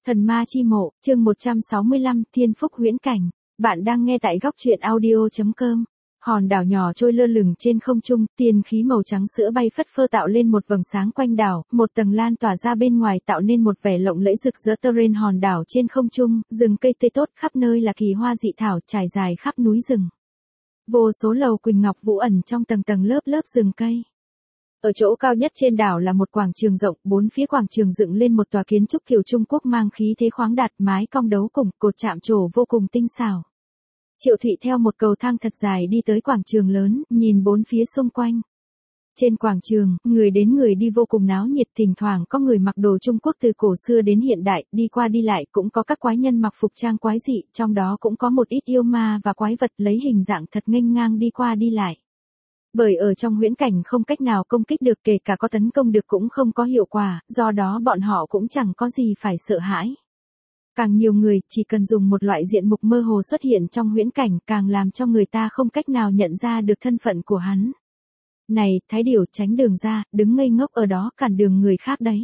Thần ma chi mộ, chương 165, Thiên Phúc huyễn cảnh. Bạn đang nghe tại góc truyện audio.com. Hòn đảo nhỏ trôi lơ lửng trên không trung, tiên khí màu trắng sữa bay phất phơ tạo lên một vầng sáng quanh đảo, một tầng lan tỏa ra bên ngoài tạo nên một vẻ lộng lẫy rực rỡ terrain hòn đảo trên không trung, rừng cây tươi tốt khắp nơi là kỳ hoa dị thảo trải dài khắp núi rừng. Vô số lầu quỳnh ngọc vũ ẩn trong tầng tầng lớp lớp rừng cây. Ở chỗ cao nhất trên đảo là một quảng trường rộng, bốn phía quảng trường dựng lên một tòa kiến trúc kiểu Trung Quốc mang khí thế khoáng đạt, mái cong đấu cùng, cột chạm trổ vô cùng tinh xảo. Triệu Thụy theo một cầu thang thật dài đi tới quảng trường lớn, nhìn bốn phía xung quanh. Trên quảng trường, người đến người đi vô cùng náo nhiệt, thỉnh thoảng có người mặc đồ Trung Quốc từ cổ xưa đến hiện đại, đi qua đi lại, cũng có các quái nhân mặc phục trang quái dị, trong đó cũng có một ít yêu ma và quái vật lấy hình dạng thật nghênh ngang đi qua đi lại. Bởi ở trong huyễn cảnh không cách nào công kích được, kể cả có tấn công được cũng không có hiệu quả, do đó bọn họ cũng chẳng có gì phải sợ hãi. Càng nhiều người, chỉ cần dùng một loại diện mục mơ hồ xuất hiện trong huyễn cảnh, càng làm cho người ta không cách nào nhận ra được thân phận của hắn. Này, Thái Điểu, tránh đường ra, đứng ngây ngốc ở đó cản đường người khác đấy.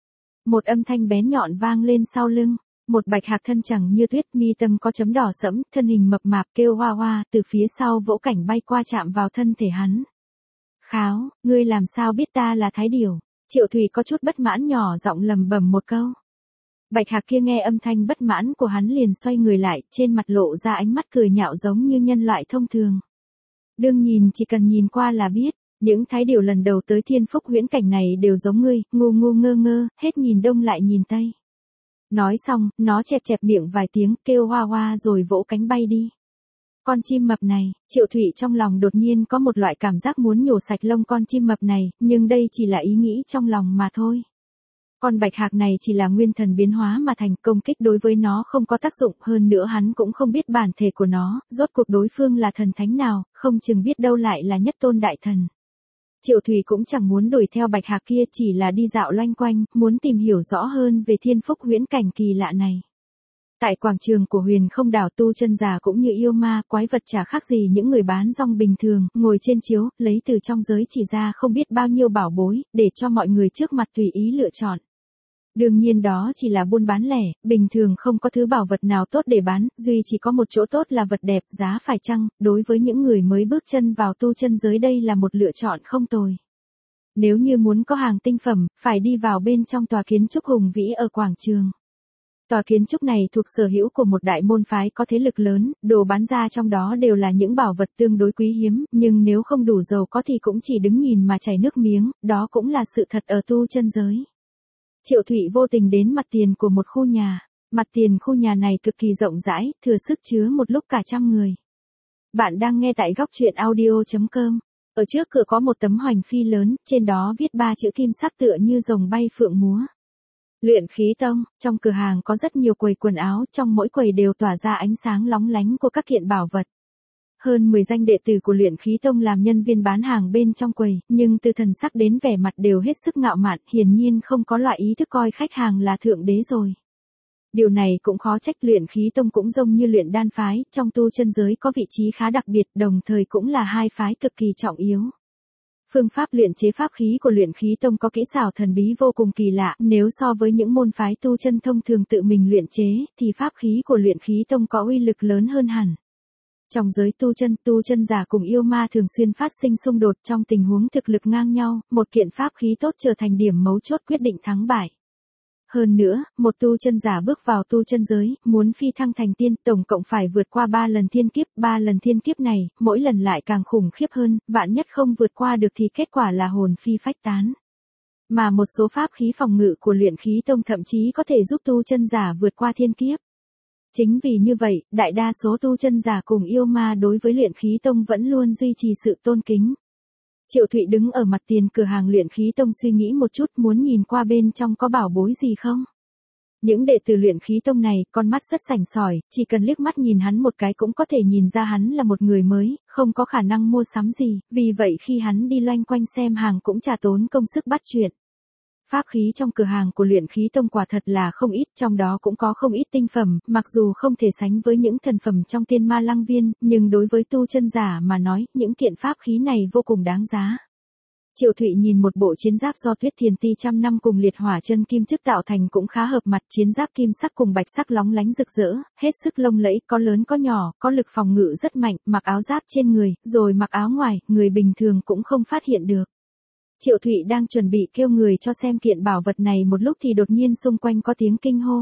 Một âm thanh bén nhọn vang lên sau lưng. Một bạch hạc thân chẳng như tuyết, mi tâm có chấm đỏ sẫm, thân hình mập mạp kêu hoa hoa, từ phía sau vỗ cảnh bay qua chạm vào thân thể hắn. Kháo, ngươi làm sao biết ta là Thái Điểu? Triệu Thùy có chút bất mãn nhỏ giọng lầm bầm một câu. Bạch hạc kia nghe âm thanh bất mãn của hắn liền xoay người lại, trên mặt lộ ra ánh mắt cười nhạo giống như nhân loại thông thường. Đừng nhìn, chỉ cần nhìn qua là biết, những Thái Điểu lần đầu tới Thiên Phúc huyễn cảnh này đều giống ngươi, ngu ngu ngơ ngơ, hết nhìn đông lại nhìn tây. Nói xong, nó chẹp chẹp miệng vài tiếng, kêu hoa hoa rồi vỗ cánh bay đi. Con chim mập này, Triệu Thụy trong lòng đột nhiên có một loại cảm giác muốn nhổ sạch lông con chim mập này, nhưng đây chỉ là ý nghĩ trong lòng mà thôi. Con bạch hạc này chỉ là nguyên thần biến hóa mà thành, công kích đối với nó không có tác dụng, hơn nữa hắn cũng không biết bản thể của nó, rốt cuộc đối phương là thần thánh nào, không chừng biết đâu lại là nhất tôn đại thần. Triệu Thùy cũng chẳng muốn đuổi theo bạch hạc kia, chỉ là đi dạo loanh quanh, muốn tìm hiểu rõ hơn về Thiên Phúc huyễn cảnh kỳ lạ này. Tại quảng trường của Huyền Không đảo, tu chân già cũng như yêu ma, quái vật chả khác gì những người bán rong bình thường, ngồi trên chiếu, lấy từ trong giới chỉ ra không biết bao nhiêu bảo bối, để cho mọi người trước mặt tùy ý lựa chọn. Đương nhiên đó chỉ là buôn bán lẻ, bình thường không có thứ bảo vật nào tốt để bán, duy chỉ có một chỗ tốt là vật đẹp, giá phải chăng, đối với những người mới bước chân vào tu chân giới đây là một lựa chọn không tồi. Nếu như muốn có hàng tinh phẩm, phải đi vào bên trong tòa kiến trúc hùng vĩ ở quảng trường. Tòa kiến trúc này thuộc sở hữu của một đại môn phái có thế lực lớn, đồ bán ra trong đó đều là những bảo vật tương đối quý hiếm, nhưng nếu không đủ giàu có thì cũng chỉ đứng nhìn mà chảy nước miếng, đó cũng là sự thật ở tu chân giới. Triệu Thụy vô tình đến mặt tiền của một khu nhà. Mặt tiền khu nhà này cực kỳ rộng rãi, thừa sức chứa một lúc cả 100 người. Bạn đang nghe tại góc truyện audio.com. Ở trước cửa có một tấm hoành phi lớn, trên đó viết 3 chữ kim sắc tựa như rồng bay phượng múa. Luyện Khí Tông. Trong cửa hàng có rất nhiều quầy quần áo, trong mỗi quầy đều tỏa ra ánh sáng lóng lánh của các kiện bảo vật. Hơn 10 danh đệ tử của Luyện Khí Tông làm nhân viên bán hàng bên trong quầy, nhưng từ thần sắc đến vẻ mặt đều hết sức ngạo mạn, hiển nhiên không có loại ý thức coi khách hàng là thượng đế rồi. Điều này cũng khó trách, Luyện Khí Tông cũng giống như Luyện Đan phái, trong tu chân giới có vị trí khá đặc biệt, đồng thời cũng là hai phái cực kỳ trọng yếu. Phương pháp luyện chế pháp khí của Luyện Khí Tông có kỹ xảo thần bí vô cùng kỳ lạ, nếu so với những môn phái tu chân thông thường tự mình luyện chế, thì pháp khí của Luyện Khí Tông có uy lực lớn hơn hẳn. Trong giới tu chân giả cùng yêu ma thường xuyên phát sinh xung đột, trong tình huống thực lực ngang nhau, một kiện pháp khí tốt trở thành điểm mấu chốt quyết định thắng bại. Hơn nữa, một tu chân giả bước vào tu chân giới, muốn phi thăng thành tiên, tổng cộng phải vượt qua 3 lần thiên kiếp, 3 lần thiên kiếp này, mỗi lần lại càng khủng khiếp hơn, vạn nhất không vượt qua được thì kết quả là hồn phi phách tán. Mà một số pháp khí phòng ngự của Luyện Khí Tông thậm chí có thể giúp tu chân giả vượt qua thiên kiếp. Chính vì như vậy, đại đa số tu chân giả cùng yêu ma đối với Luyện Khí Tông vẫn luôn duy trì sự tôn kính. Triệu Thụy đứng ở mặt tiền cửa hàng Luyện Khí Tông suy nghĩ một chút, muốn nhìn qua bên trong có bảo bối gì không. Những đệ tử Luyện Khí Tông này, con mắt rất sành sỏi, chỉ cần liếc mắt nhìn hắn một cái cũng có thể nhìn ra hắn là một người mới, không có khả năng mua sắm gì, vì vậy khi hắn đi loanh quanh xem hàng cũng chả tốn công sức bắt chuyện. Pháp khí trong cửa hàng của Luyện Khí Tông quả thật là không ít, trong đó cũng có không ít tinh phẩm, mặc dù không thể sánh với những thần phẩm trong Tiên Ma Lăng Viên, nhưng đối với tu chân giả mà nói, những kiện pháp khí này vô cùng đáng giá. Triệu Thụy nhìn một bộ chiến giáp do Tuyết Thiền Ti trăm năm cùng liệt hỏa chân kim chức tạo thành cũng khá hợp mặt, chiến giáp kim sắc cùng bạch sắc lóng lánh rực rỡ, hết sức lông lẫy, có lớn có nhỏ, có lực phòng ngự rất mạnh, mặc áo giáp trên người, rồi mặc áo ngoài, người bình thường cũng không phát hiện được. Triệu Thụy đang chuẩn bị kêu người cho xem kiện bảo vật này một lúc thì đột nhiên xung quanh có tiếng kinh hô.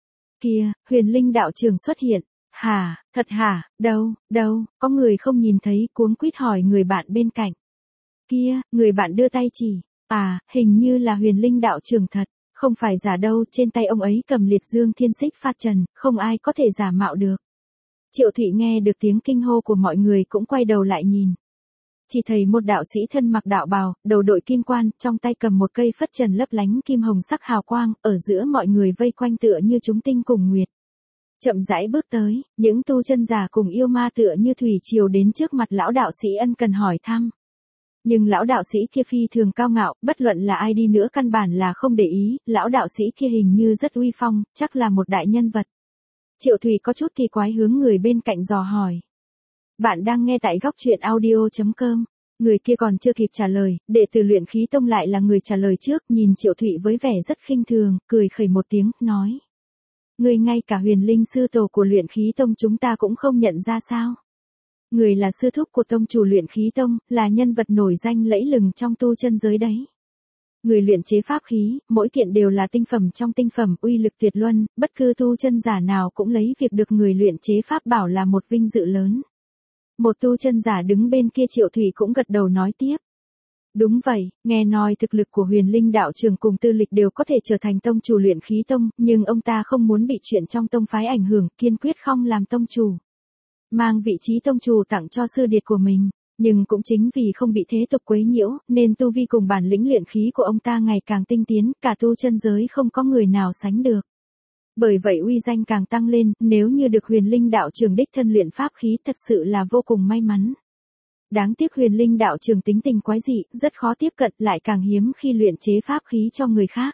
Kìa, Huyền Linh đạo trưởng xuất hiện. Hả, thật hả, đâu, có người không nhìn thấy, cuống quýt hỏi người bạn bên cạnh. Kia, người bạn đưa tay chỉ, hình như là Huyền Linh đạo trưởng thật, không phải giả đâu, trên tay ông ấy cầm liệt dương thiên xích phạt trần, không ai có thể giả mạo được. Triệu Thụy nghe được tiếng kinh hô của mọi người cũng quay đầu lại nhìn. Chỉ thấy một đạo sĩ thân mặc đạo bào, đầu đội kim quan, trong tay cầm một cây phất trần lấp lánh kim hồng sắc hào quang, ở giữa mọi người vây quanh tựa như chúng tinh cùng nguyệt. Chậm rãi bước tới, những tu chân giả cùng yêu ma tựa như thủy triều đến trước mặt lão đạo sĩ ân cần hỏi thăm. Nhưng lão đạo sĩ kia phi thường cao ngạo, bất luận là ai đi nữa căn bản là không để ý, lão đạo sĩ kia hình như rất uy phong, chắc là một đại nhân vật. Triệu Thùy có chút kỳ quái hướng người bên cạnh dò hỏi. Bạn đang nghe tại góc truyện audio.com. Người kia còn chưa kịp trả lời, đệ tử Luyện Khí Tông lại là người trả lời trước, nhìn Triệu Thụy với vẻ rất khinh thường, cười khẩy một tiếng, nói. Người ngay cả Huyền Linh sư tổ của Luyện Khí Tông chúng ta cũng không nhận ra sao? Người là sư thúc của tông chủ Luyện Khí Tông, là nhân vật nổi danh lẫy lừng trong tu chân giới đấy. Người luyện chế pháp khí, mỗi kiện đều là tinh phẩm trong tinh phẩm, uy lực tuyệt luân, bất cứ tu chân giả nào cũng lấy việc được người luyện chế pháp bảo là một vinh dự lớn. Một tu chân giả đứng bên kia Triệu Thủy cũng gật đầu nói tiếp. Đúng vậy, nghe nói thực lực của Huyền Linh đạo trưởng cùng tư lịch đều có thể trở thành tông chủ Luyện Khí Tông, nhưng ông ta không muốn bị chuyện trong tông phái ảnh hưởng, kiên quyết không làm tông chủ. Mang vị trí tông chủ tặng cho sư điệt của mình, nhưng cũng chính vì không bị thế tục quấy nhiễu, nên tu vi cùng bản lĩnh luyện khí của ông ta ngày càng tinh tiến, cả tu chân giới không có người nào sánh được. Bởi vậy uy danh càng tăng lên, nếu như được Huyền Linh đạo trưởng đích thân luyện pháp khí thật sự là vô cùng may mắn. Đáng tiếc Huyền Linh đạo trưởng tính tình quái dị, rất khó tiếp cận, lại càng hiếm khi luyện chế pháp khí cho người khác.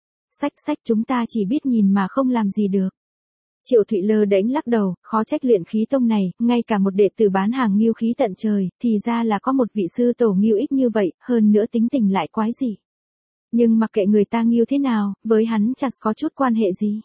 Sách chúng ta chỉ biết nhìn mà không làm gì được. Triệu Thụy lơ đễnh lắc đầu, khó trách Luyện Khí Tông này, ngay cả một đệ tử bán hàng nghưu khí tận trời, thì ra là có một vị sư tổ nghưu ích như vậy, hơn nữa tính tình lại quái dị. Nhưng mặc kệ người ta nghưu thế nào, với hắn chẳng có chút quan hệ gì.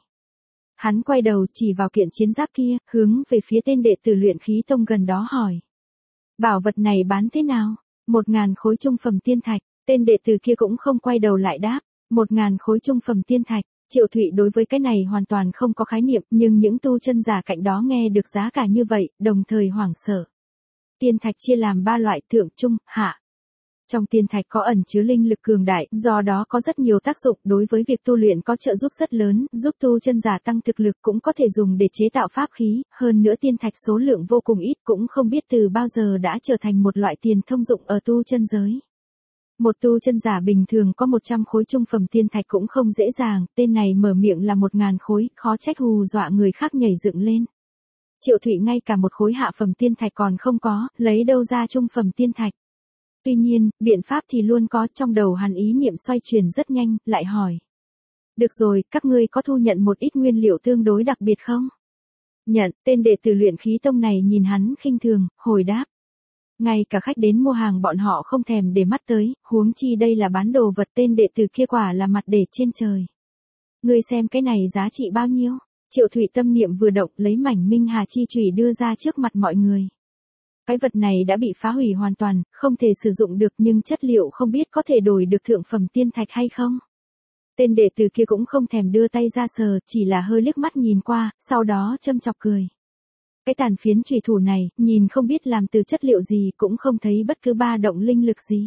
Hắn quay đầu chỉ vào kiện chiến giáp kia, hướng về phía tên đệ tử Luyện Khí Tông gần đó hỏi. Bảo vật này bán thế nào? 1.000 khối trung phẩm tiên thạch, tên đệ tử kia cũng không quay đầu lại đáp. 1.000 khối trung phẩm tiên thạch, Triệu Thụy đối với cái này hoàn toàn không có khái niệm, nhưng những tu chân giả cạnh đó nghe được giá cả như vậy, đồng thời hoảng sợ. Tiên thạch chia làm 3 loại, thượng, trung, hạ. Trong tiên thạch có ẩn chứa linh lực cường đại, do đó có rất nhiều tác dụng đối với việc tu luyện có trợ giúp rất lớn, giúp tu chân giả tăng thực lực, cũng có thể dùng để chế tạo pháp khí, hơn nữa tiên thạch số lượng vô cùng ít, cũng không biết từ bao giờ đã trở thành một loại tiền thông dụng ở tu chân giới. Một tu chân giả bình thường có 100 khối trung phẩm tiên thạch cũng không dễ dàng, tên này mở miệng là 1.000 khối, khó trách hù dọa người khác nhảy dựng lên. Triệu Thụy ngay cả một khối hạ phẩm tiên thạch còn không có, lấy đâu ra trung phẩm tiên thạch. Tuy nhiên, biện pháp thì luôn có, trong đầu hắn ý niệm xoay chuyển rất nhanh, lại hỏi. Được rồi, các ngươi có thu nhận một ít nguyên liệu tương đối đặc biệt không? Nhận, tên đệ tử Luyện Khí Tông này nhìn hắn khinh thường, hồi đáp. Ngay cả khách đến mua hàng bọn họ không thèm để mắt tới, huống chi đây là bán đồ vật, tên đệ tử kia quả là mặt để trên trời. Ngươi xem cái này giá trị bao nhiêu? Triệu Thụy tâm niệm vừa động, lấy mảnh minh hà chi chủy đưa ra trước mặt mọi người. Cái vật này đã bị phá hủy hoàn toàn, không thể sử dụng được, nhưng chất liệu không biết có thể đổi được thượng phẩm tiên thạch hay không. Tên đệ tử kia cũng không thèm đưa tay ra sờ, chỉ là hơi liếc mắt nhìn qua, sau đó châm chọc cười. Cái tàn phiến chùy thủ này, nhìn không biết làm từ chất liệu gì, cũng không thấy bất cứ ba động linh lực gì.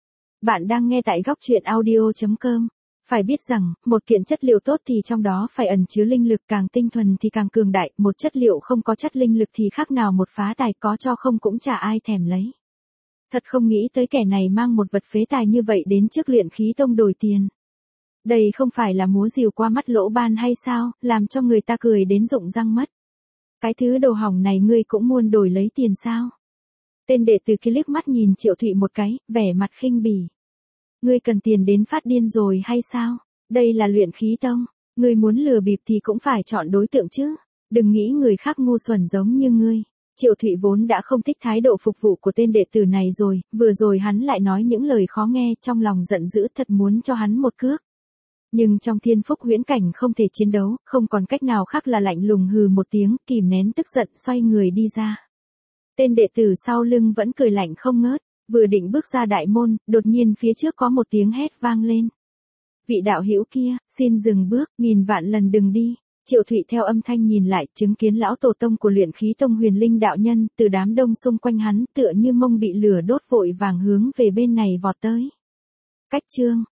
Bạn đang nghe tại góc truyện audio.com. Phải biết rằng, một kiện chất liệu tốt thì trong đó phải ẩn chứa linh lực, càng tinh thuần thì càng cường đại, một chất liệu không có chất linh lực thì khác nào một phá tài, có cho không cũng chả ai thèm lấy. Thật không nghĩ tới kẻ này mang một vật phế tài như vậy đến trước Luyện Khí Tông đổi tiền. Đây không phải là múa rìu qua mắt lỗ ban hay sao, làm cho người ta cười đến rụng răng mất. Cái thứ đồ hỏng này ngươi cũng muốn đổi lấy tiền sao? Tên đệ tử kia liếc mắt nhìn Triệu Thụy một cái, vẻ mặt khinh bỉ. Ngươi cần tiền đến phát điên rồi hay sao? Đây là Luyện Khí Tông, ngươi muốn lừa bịp thì cũng phải chọn đối tượng chứ. Đừng nghĩ người khác ngu xuẩn giống như ngươi. Triệu Thụy vốn đã không thích thái độ phục vụ của tên đệ tử này rồi, vừa rồi hắn lại nói những lời khó nghe, trong lòng giận dữ thật muốn cho hắn một cước. Nhưng trong Thiên Phúc Huyễn Cảnh không thể chiến đấu, không còn cách nào khác là lạnh lùng hừ một tiếng, kìm nén tức giận xoay người đi ra. Tên đệ tử sau lưng vẫn cười lạnh không ngớt, vừa định bước ra đại môn, đột nhiên phía trước có một tiếng hét vang lên. Vị đạo hữu kia, xin dừng bước, nghìn vạn lần đừng đi. Triệu Thụy theo âm thanh nhìn lại, chứng kiến lão tổ tông của Luyện Khí Tông Huyền Linh đạo nhân, từ đám đông xung quanh hắn, tựa như mông bị lửa đốt vội vàng hướng về bên này vọt tới. Cách chương